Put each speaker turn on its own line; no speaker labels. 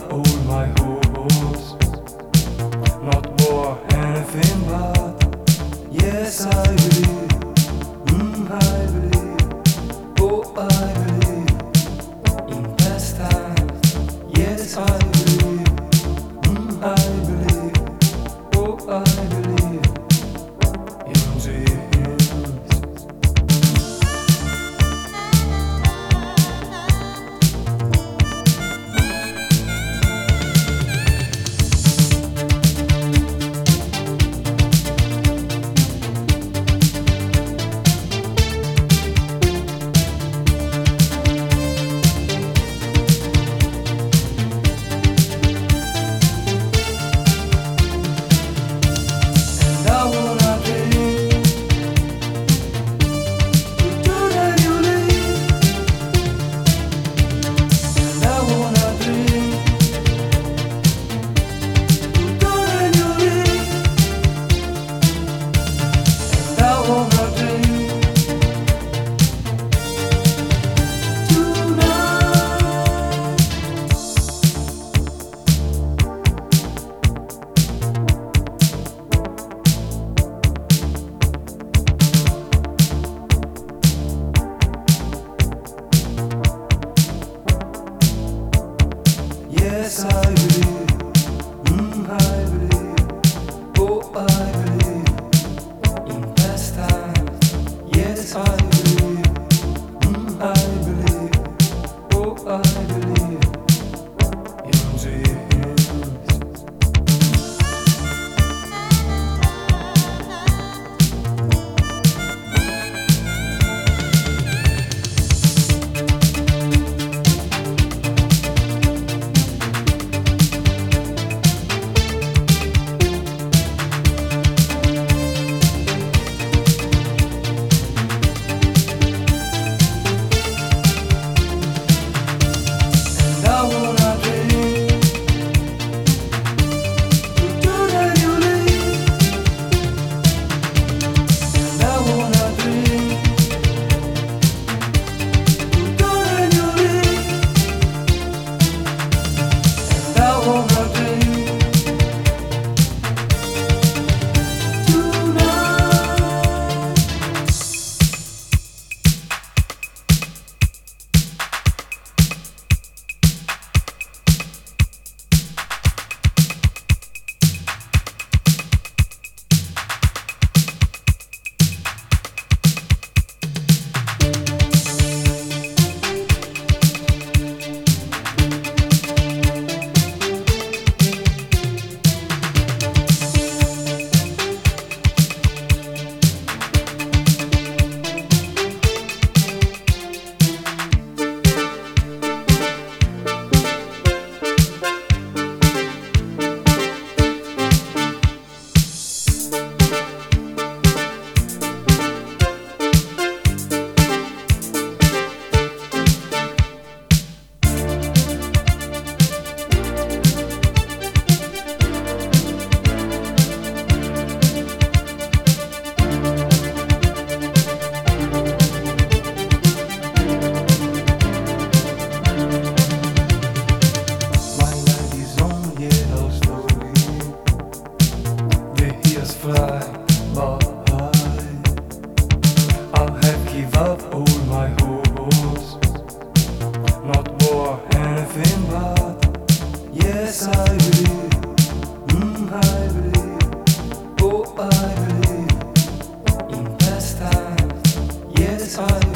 all my hopes, not war, anything but. Yes, I believe, I believe, oh, I believe in past times. Yes, I believe, I believe, oh, I believe in dreams. Yes, I believe, I believe, oh, I believe in past times. Yes, I believe, I believe, oh, I believe in dreams. Fly by. I have give up all my hopes, not war, anything but. Yes, I believe, I believe, oh, I believe in past times. Yes, I believe.